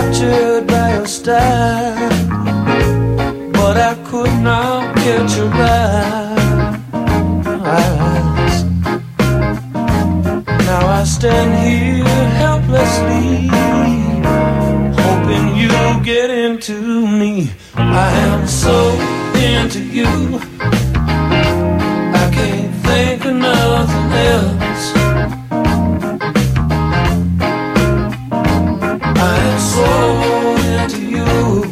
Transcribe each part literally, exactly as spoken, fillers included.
captured by your style, but I could not catch your eyes. Now I stand here helplessly, hoping you'll get into me. I am so into you, I can't think of nothing else. I am so into you,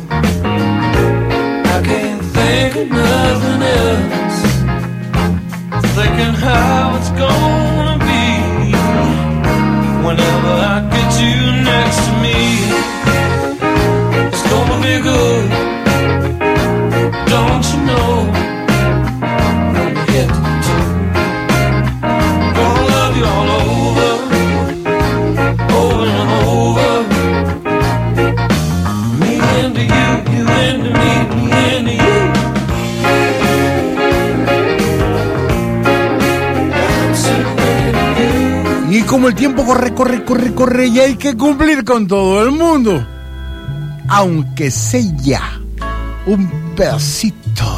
I can't think of nothing else. Thinking how it's gonna be whenever I get you next to me. It's gonna be good, don't you know? When you get to, gonna love you all over, over and over. Me into you, you into me, me into you. I'm so into you. Y como el tiempo corre, corre, corre, corre, y hay que cumplir con todo el mundo, aunque sea un pedacito.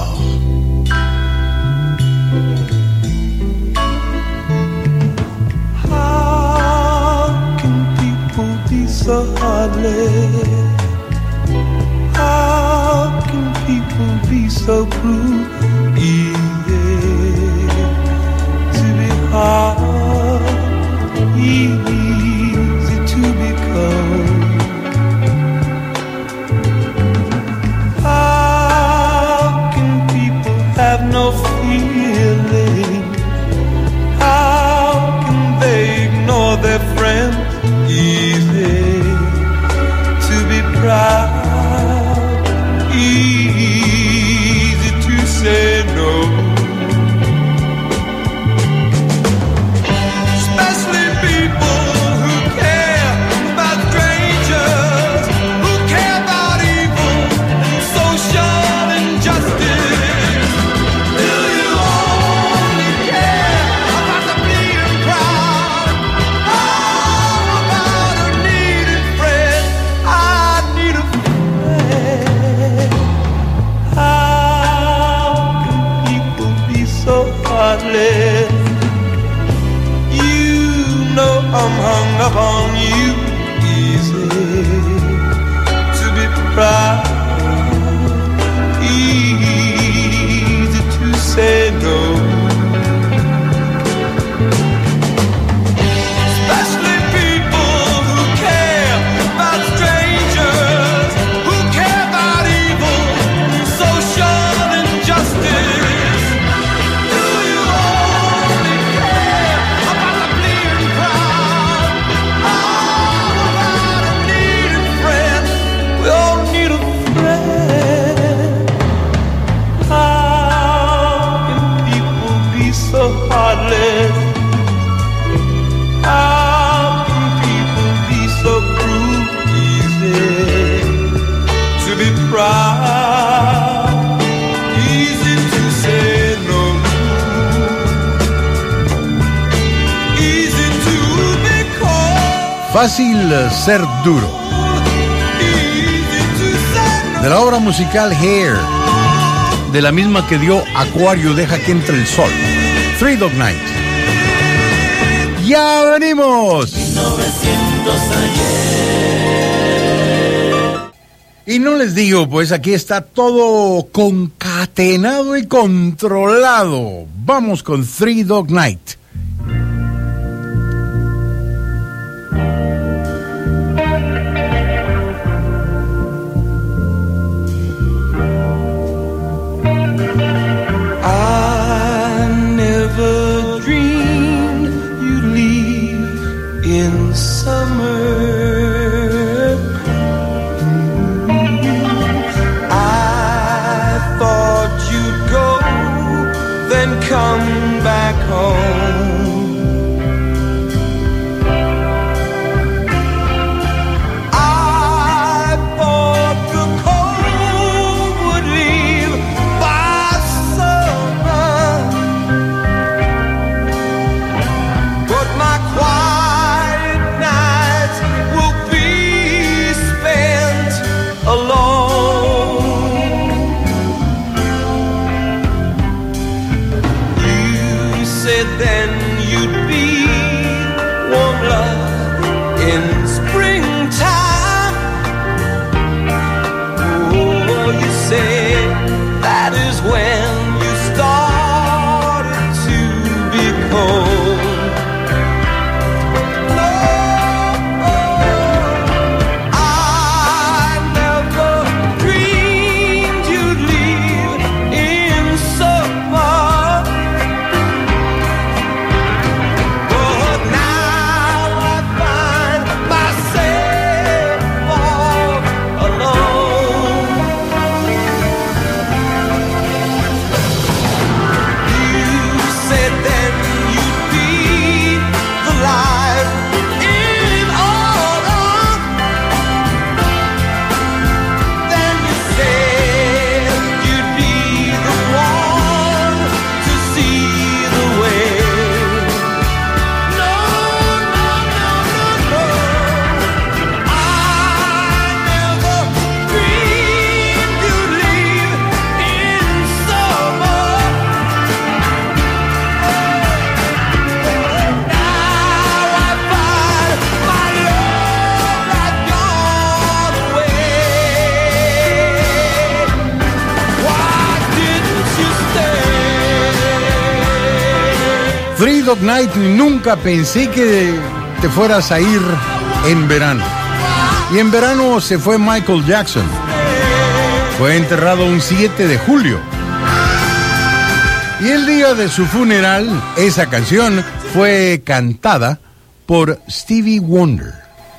How can people be so heartless? How can people be so cruel? Easy to be hard, easy to be cold. How can people have no feeling? How can they ignore their friends? Easy to be proud, easy to say no. Especially people who care about strangers, who care about evil and social injustice. Do you only care about the bleeding crowd? How about a needed friend? I need a friend. How can people be so heartless? You know I'm hung up on you. Easy to be proud, easy to say no. Especially people who care about strangers, who care about evil and social injustice. Do you only care about the bleeding crowd? How about a needed friend? We all need a friend. How can people be so heartless? How can people be so cruel? Easy to be proud, easy to say no, easy to be cold, Fácil ser duro. easy to say no. De la obra musical Hair, de la misma que dio Acuario, Deja que entre el sol. Three Dog Night. ¡Ya venimos! Y no les digo, pues aquí está todo concatenado y controlado. Vamos con Three Dog Night. I never dreamed you'd leave in summer. I thought you'd go, then come back home. I thought the cold would leave by summer, but my quiet nights will Dog Night, nunca pensé que te fueras a ir en verano. Y en verano se fue Michael Jackson. Fue enterrado un siete de julio. Y el día de su funeral, esa canción fue cantada por Stevie Wonder.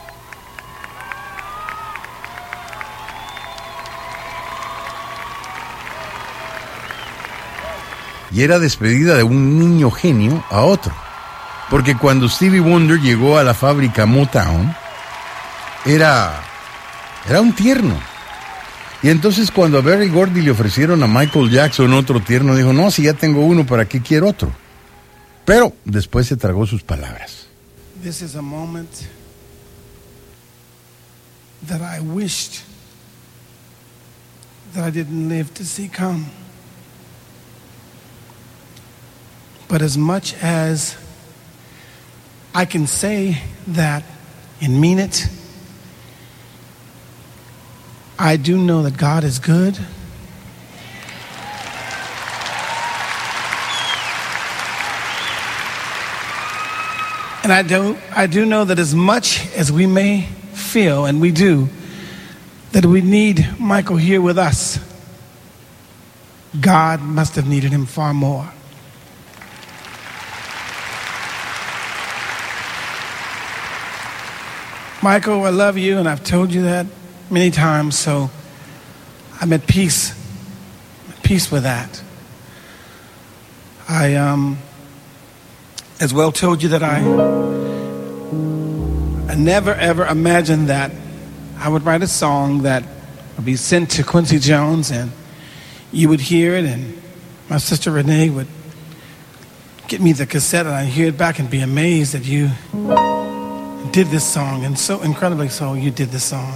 Y era despedida de un niño genio a otro. Porque cuando Stevie Wonder llegó a la fábrica Motown, era, era un tierno. Y entonces cuando a Berry Gordy le ofrecieron a Michael Jackson otro tierno, dijo, no, si ya tengo uno, ¿para qué quiero otro? Pero después se tragó sus palabras. This is a moment that I wished that I didn't live to see come. But as much as I can say that and mean it, I do know that God is good. And I do, I do know that as much as we may feel, and we do, that we need Michael here with us, God must have needed him far more. Michael, I love you, and I've told you that many times, so I'm at peace, at peace with that. I um, as well told you that I, I never ever imagined that I would write a song that would be sent to Quincy Jones, and you would hear it, and my sister Renee would get me the cassette, and I'd hear it back and be amazed that you did this song, and so incredibly so, you did this song.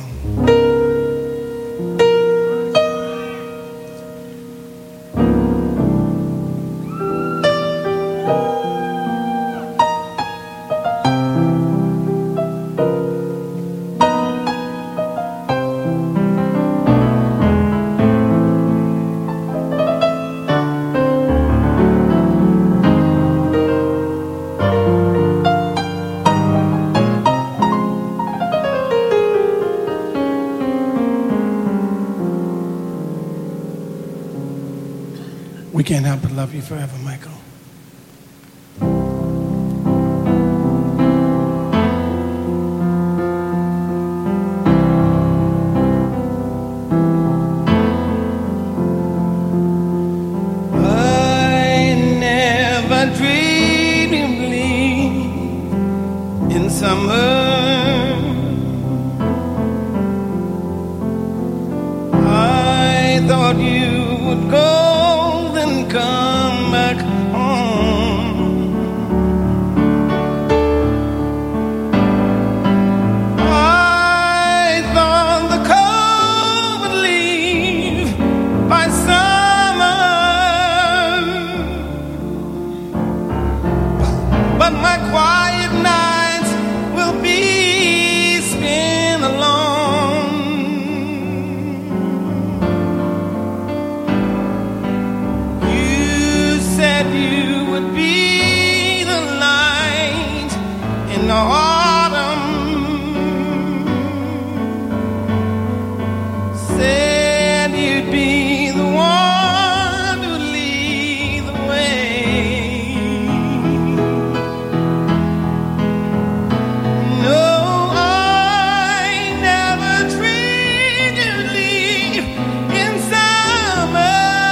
We can't help but love you forever, Michael. I never dreamed of leaving in summer. I thought you would go come back home. I thought the cold would leave by summer, but my quiet nights will be spent alone. Said you would be the light in the autumn. Said you'd be the one to lead the way. No, I never dreamed you'd leave in summer.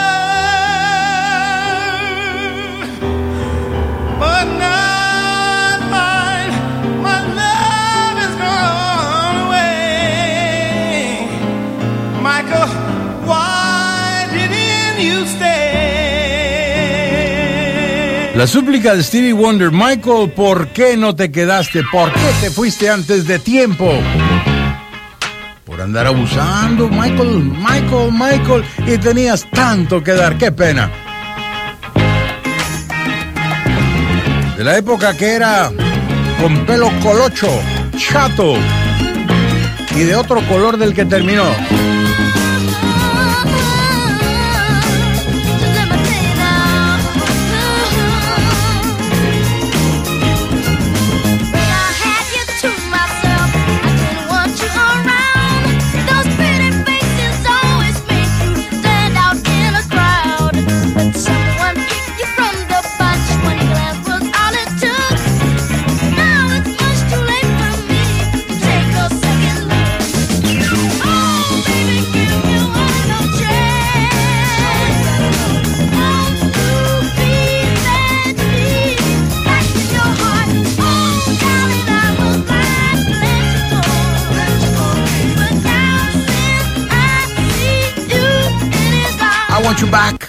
But now my, my love has gone away. Michael, why didn't you stay? La súplica de Stevie Wonder, Michael, ¿por qué no te quedaste? ¿Por qué te fuiste antes de tiempo? Por andar abusando, Michael, Michael, Michael, y tenías tanto que dar, qué pena. De la época que era con pelo colocho, chato, y de otro color del que terminó. Want You Back.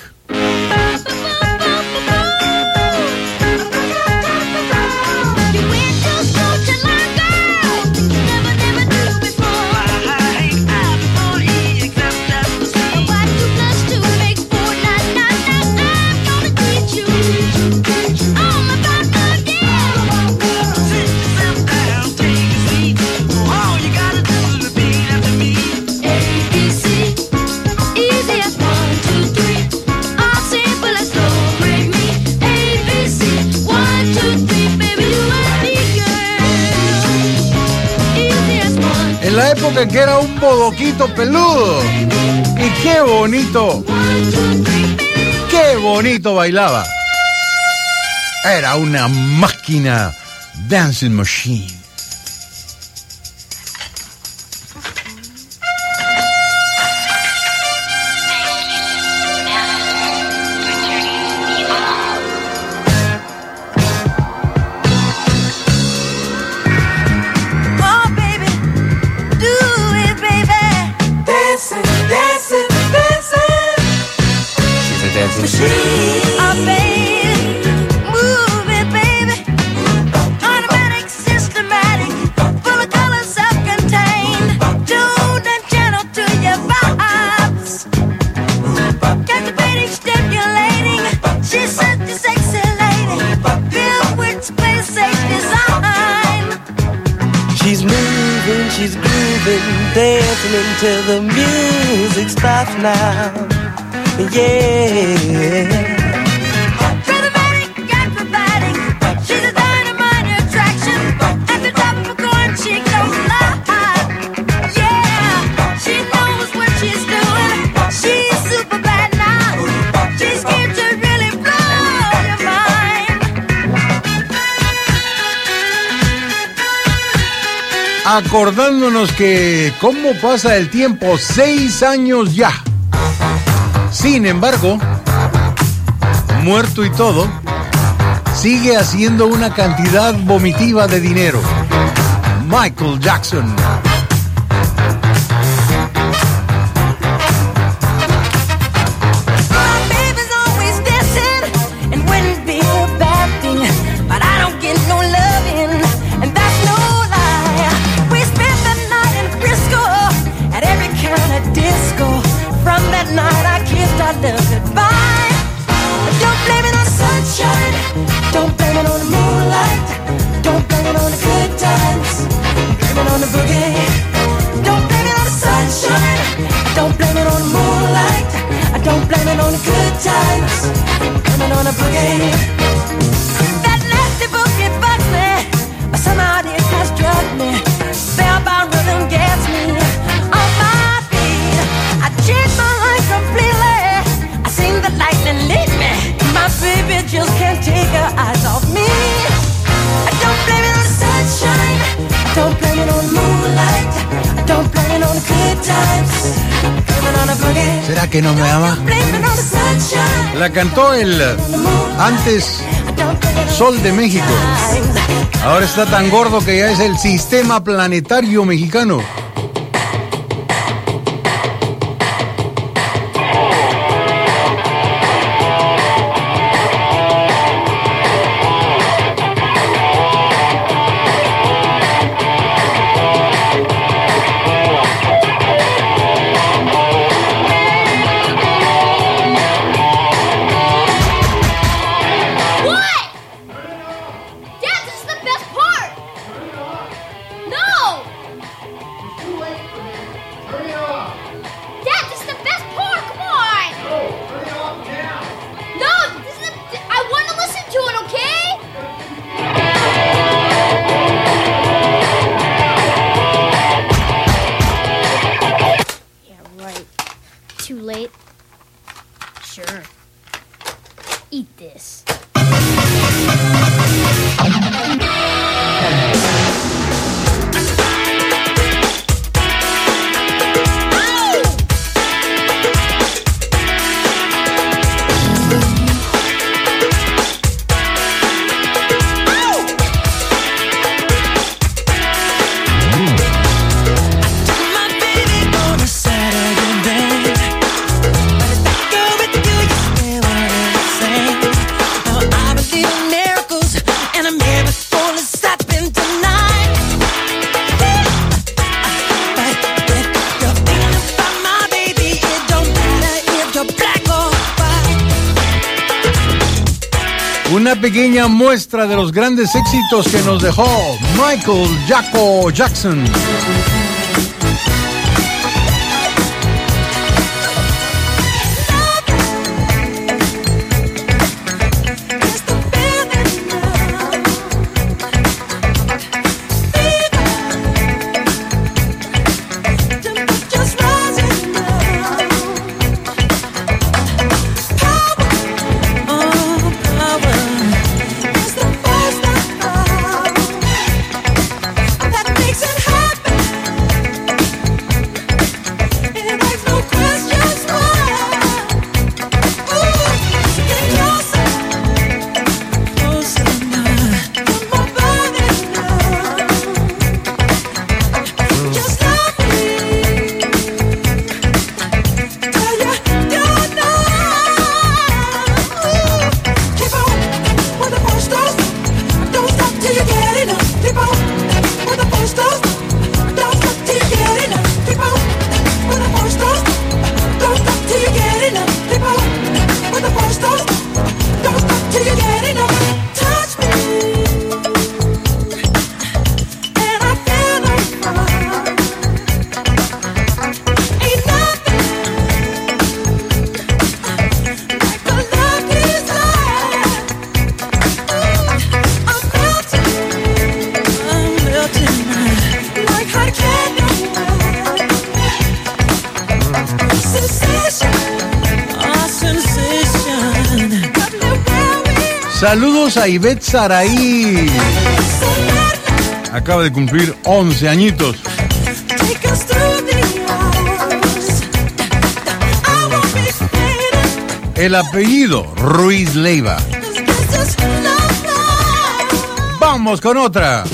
En la época que era un bodoquito peludo. Y qué bonito, qué bonito bailaba. Era una máquina, dancing machine. Until the music stops now, yeah. Rhythmatic, acrobatic, she's a dynamite attraction. At the top of a coin, she goes live. Yeah, she knows what she's doing. She's super bad now. She's here to really blow your mind. Acordándonos que cómo pasa el tiempo, seis años ya. Sin embargo, muerto y todo, sigue haciendo una cantidad vomitiva de dinero. Michael Jackson. ¿Será que no me ama? La cantó el antes Sol de México. Ahora está tan gordo que ya es el Sistema Planetario Mexicano. una pequeña muestra de los grandes éxitos que nos dejó Michael Jacko Jackson. Saludos a Ivette Saraí. Acaba de cumplir once añitos. El apellido Ruiz Leiva. Vamos con otra.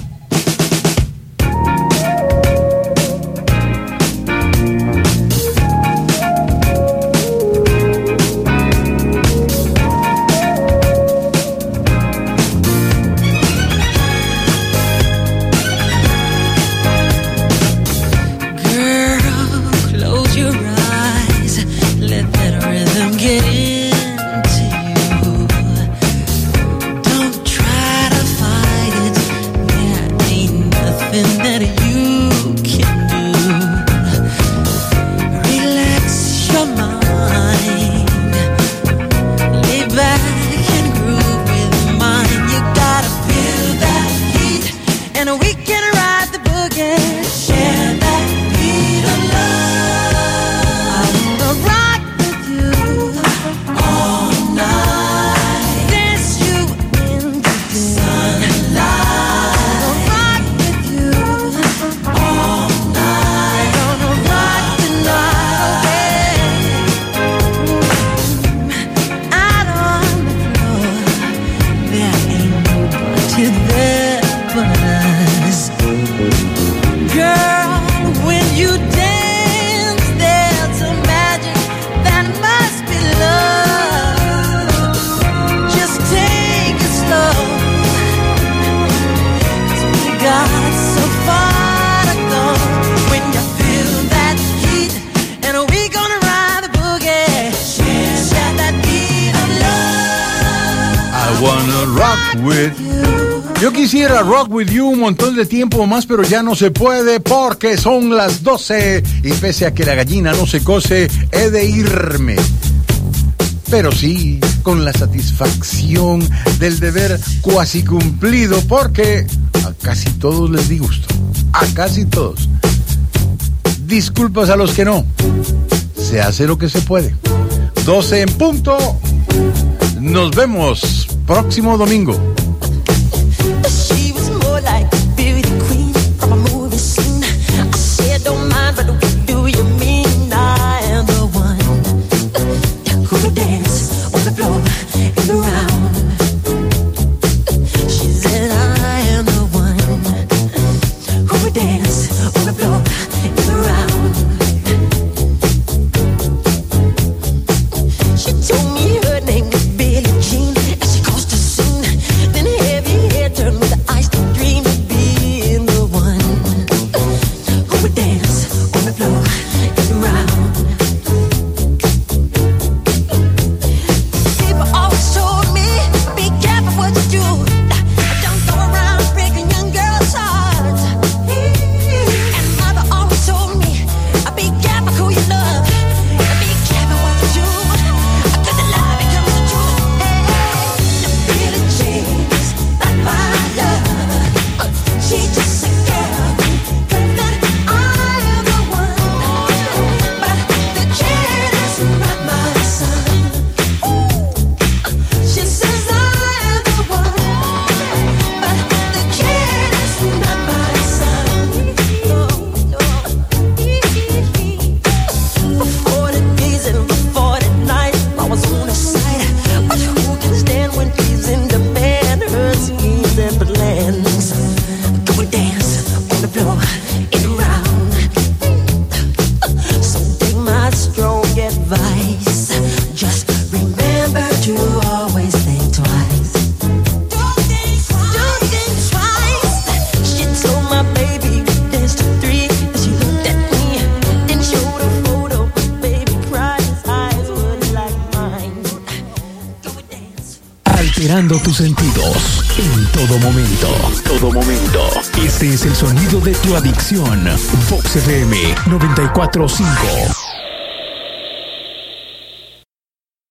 Yo quisiera rock with you un montón de tiempo más, pero ya no se puede porque son las doce y pese a que la gallina no se cose, he de irme. Pero sí, con la satisfacción del deber cuasi cumplido, porque a casi todos les di gusto. A casi todos. Disculpas a los que no. Se hace lo que se puede. doce en punto. Nos vemos próximo domingo. She was more like a beauty queen from a movie scene. I said, don't mind, but what do you mean? I am the one who would dance on the floor and around. She said, I am the one who would dance on the floor and around. She told me her name was Billie Jean, and she caused a scene. Estimulando tus sentidos en todo momento. Todo momento. Este es el sonido de tu adicción. Vox F M noventa y cuatro punto cinco.